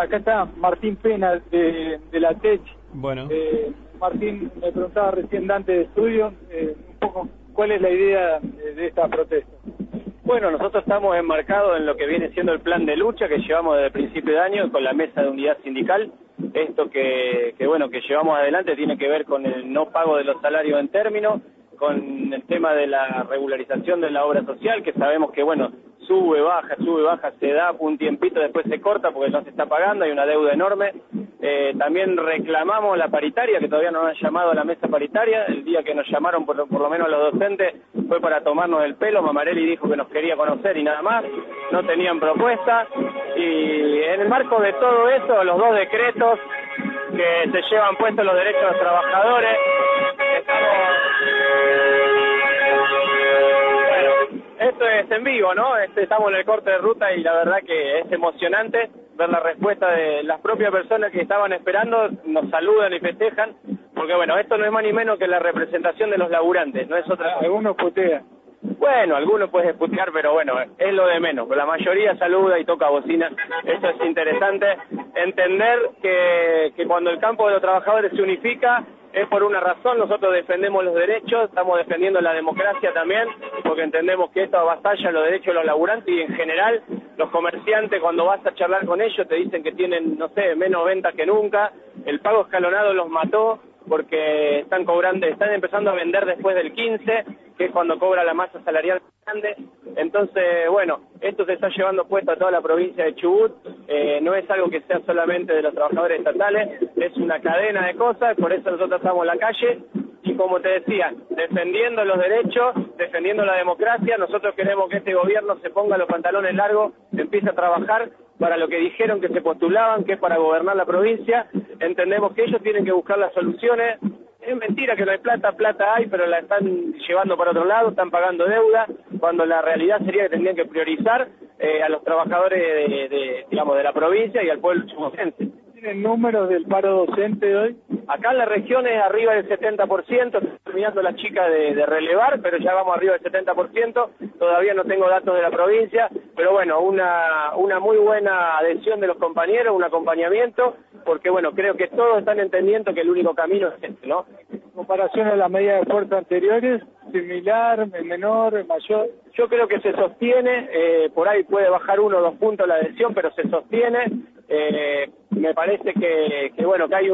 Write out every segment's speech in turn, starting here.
Acá está Martín Pena de la TEC. Bueno. Martín, me preguntaba recién Dante de Estudio, un poco cuál es la idea de esta protesta. Bueno, nosotros estamos enmarcados en lo que viene siendo el plan de lucha que llevamos desde el principio de año con la mesa de unidad sindical. Esto que llevamos adelante tiene que ver con el no pago de los salarios en términos, con el tema de la regularización de la obra social, que sabemos que, sube, baja, se da un tiempito, después se corta porque no se está pagando, hay una deuda enorme. También reclamamos la paritaria, que todavía no nos han llamado a la mesa paritaria. El día que nos llamaron, por lo menos los docentes, fue para tomarnos el pelo. Mamarelli dijo que nos quería conocer y nada más, no tenían propuesta. Y en el marco de todo eso, los dos decretos que se llevan puestos los derechos de los trabajadores, esto es en vivo, ¿no? Estamos en el corte de ruta y la verdad que es emocionante ver la respuesta de las propias personas que estaban esperando, nos saludan y festejan, porque esto no es más ni menos que la representación de los laburantes, no es otra cosa. Algunos putean. Bueno, algunos pueden putear, pero es lo de menos. La mayoría saluda y toca bocina. Eso es interesante. Entender que cuando el campo de los trabajadores se unifica, es por una razón. Nosotros defendemos los derechos, estamos defendiendo la democracia también, porque entendemos que esto avasalla los derechos de los laburantes y en general los comerciantes, cuando vas a charlar con ellos, te dicen que tienen, menos ventas que nunca. El pago escalonado los mató porque están empezando a vender después del 15, que es cuando cobra la masa salarial grande. Entonces, esto se está llevando puesto a toda la provincia de Chubut. No es algo que sea solamente de los trabajadores estatales, es una cadena de cosas, por eso nosotros estamos en la calle. Y como te decía, defendiendo los derechos, defendiendo la democracia, nosotros queremos que este gobierno se ponga los pantalones largos, empiece a trabajar para lo que dijeron que se postulaban, que es para gobernar la provincia. Entendemos que ellos tienen que buscar las soluciones. Es mentira que no hay plata hay, pero la están llevando para otro lado, están pagando deuda, cuando la realidad sería que tendrían que priorizar a los trabajadores de la provincia y al pueblo chubutense. ¿Tienen números del paro docente de hoy? Acá en la región es arriba del 70%, estoy terminando la chica de relevar, pero ya vamos arriba del 70%, todavía no tengo datos de la provincia, pero una muy buena adhesión de los compañeros, un acompañamiento, porque creo que todos están entendiendo que el único camino es este, ¿no? En comparación a las medidas de fuerza anteriores, similar, menor, mayor. Yo creo que se sostiene, por ahí puede bajar 1 o 2 puntos la adhesión, pero se sostiene. Me parece que hay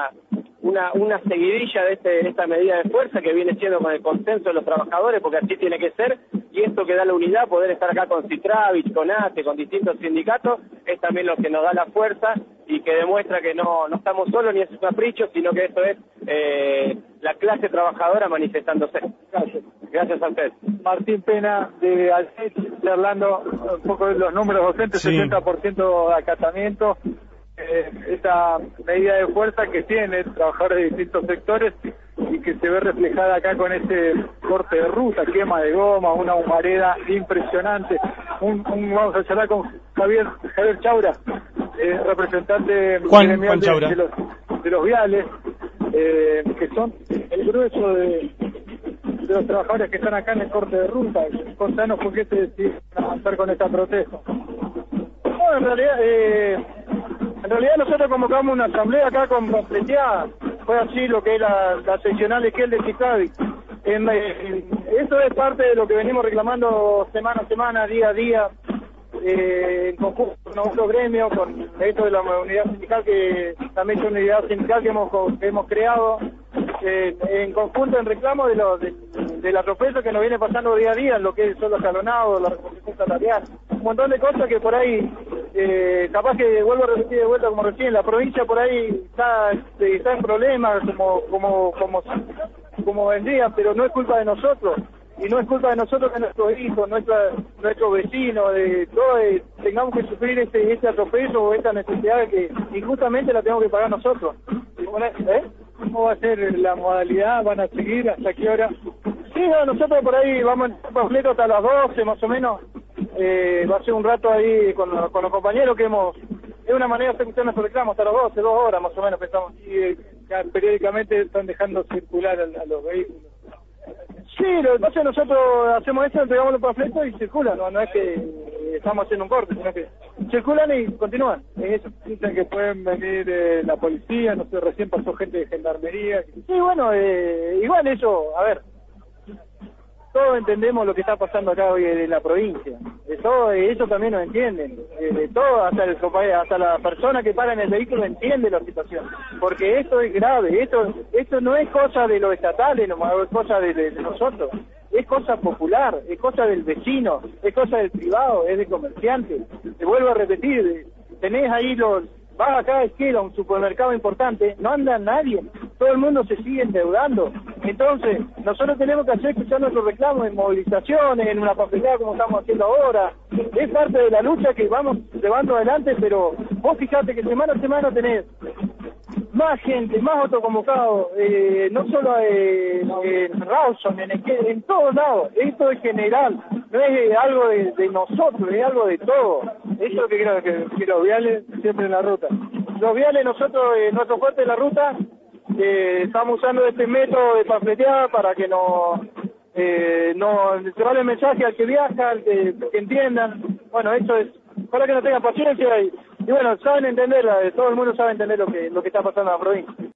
una seguidilla de esta medida de fuerza que viene siendo con el consenso de los trabajadores, porque así tiene que ser, y esto que da la unidad, poder estar acá con Citravich, con ATE, con distintos sindicatos, es también lo que nos da la fuerza y que demuestra que no estamos solos ni es un capricho, sino que esto es la clase trabajadora manifestándose. Gracias a usted. Martín Pena de Alcet, charlando un poco de los números docentes, sí. 70% de acatamiento. Esta medida de fuerza que tiene trabajadores de distintos sectores y que se ve reflejada acá con este corte de ruta, quema de goma, una humareda impresionante. Vamos a charlar con Javier Chaura, representante Juan Chaura. De los viales, que son el grueso de los trabajadores que están acá en el corte de ruta. Contanos por qué se deciden avanzar con esta protesta. En realidad nosotros convocamos una asamblea acá con pamfleteada, fue así lo que es la seccional de Kiel de Citavi. Eso es parte de lo que venimos reclamando semana a semana, día a día, en conjunto con otros gremios, con esto de la unidad sindical, que también es una unidad sindical que hemos creado, en conjunto en reclamo de la atropello que nos viene pasando día a día, en lo que es solo escalonado, la reposición salarial, un montón de cosas que por ahí, capaz que vuelvo a repetir de vuelta como recién, la provincia por ahí está en problemas como vendrían, pero no es culpa de nosotros. Y no es culpa de nosotros que nuestros hijos, nuestros vecinos, de todos, tengamos que sufrir este atropello o esta necesidad que injustamente la tenemos que pagar nosotros. ¿Cómo va a ser la modalidad? ¿Van a seguir? ¿Hasta qué hora? Sí, nosotros por ahí vamos en completo hasta las 12 más o menos. Va a ser un rato ahí con los compañeros que es una manera de ejecutar nuestro reclamo hasta las 12, 2 horas más o menos pensamos. Y periódicamente están dejando circular a los vehículos. Sí, entonces nosotros hacemos eso, entregamos los panfletos y circulan, no es que estamos haciendo un corte, sino que circulan y continúan. Es eso. Dicen que pueden venir la policía, no sé, recién pasó gente de gendarmería. Sí, bueno, igual eso, a ver, todos entendemos lo que está pasando acá hoy en la provincia. De todo eso también lo entienden. De todo, hasta la persona que para en el vehículo entiende la situación. Porque esto es grave, esto no es cosa de los estatales, no es cosa de nosotros. Es cosa popular, es cosa del vecino, es cosa del privado, es de comerciante. Te vuelvo a repetir, tenés ahí vas acá a esquina, un supermercado importante, no anda nadie, todo el mundo se sigue endeudando. Entonces, nosotros tenemos que escuchar nuestros reclamos en movilizaciones, en una papelera como estamos haciendo ahora. Es parte de la lucha que vamos llevando adelante, pero vos fijate que semana a semana tenés más gente, más autoconvocados, no solo en Rawson, en todos lados. Esto es general, no es algo de nosotros, es algo de todo. Eso es lo que creo que los viales siempre en la ruta. Los viales, nosotros, nuestro fuerte en la ruta, estamos usando este método de panfleteada para que no llevar el mensaje al que viaja, al que entiendan. Bueno, eso es para que no tengan paciencia y bueno, saben entenderla, todo el mundo sabe entender lo que está pasando en la provincia.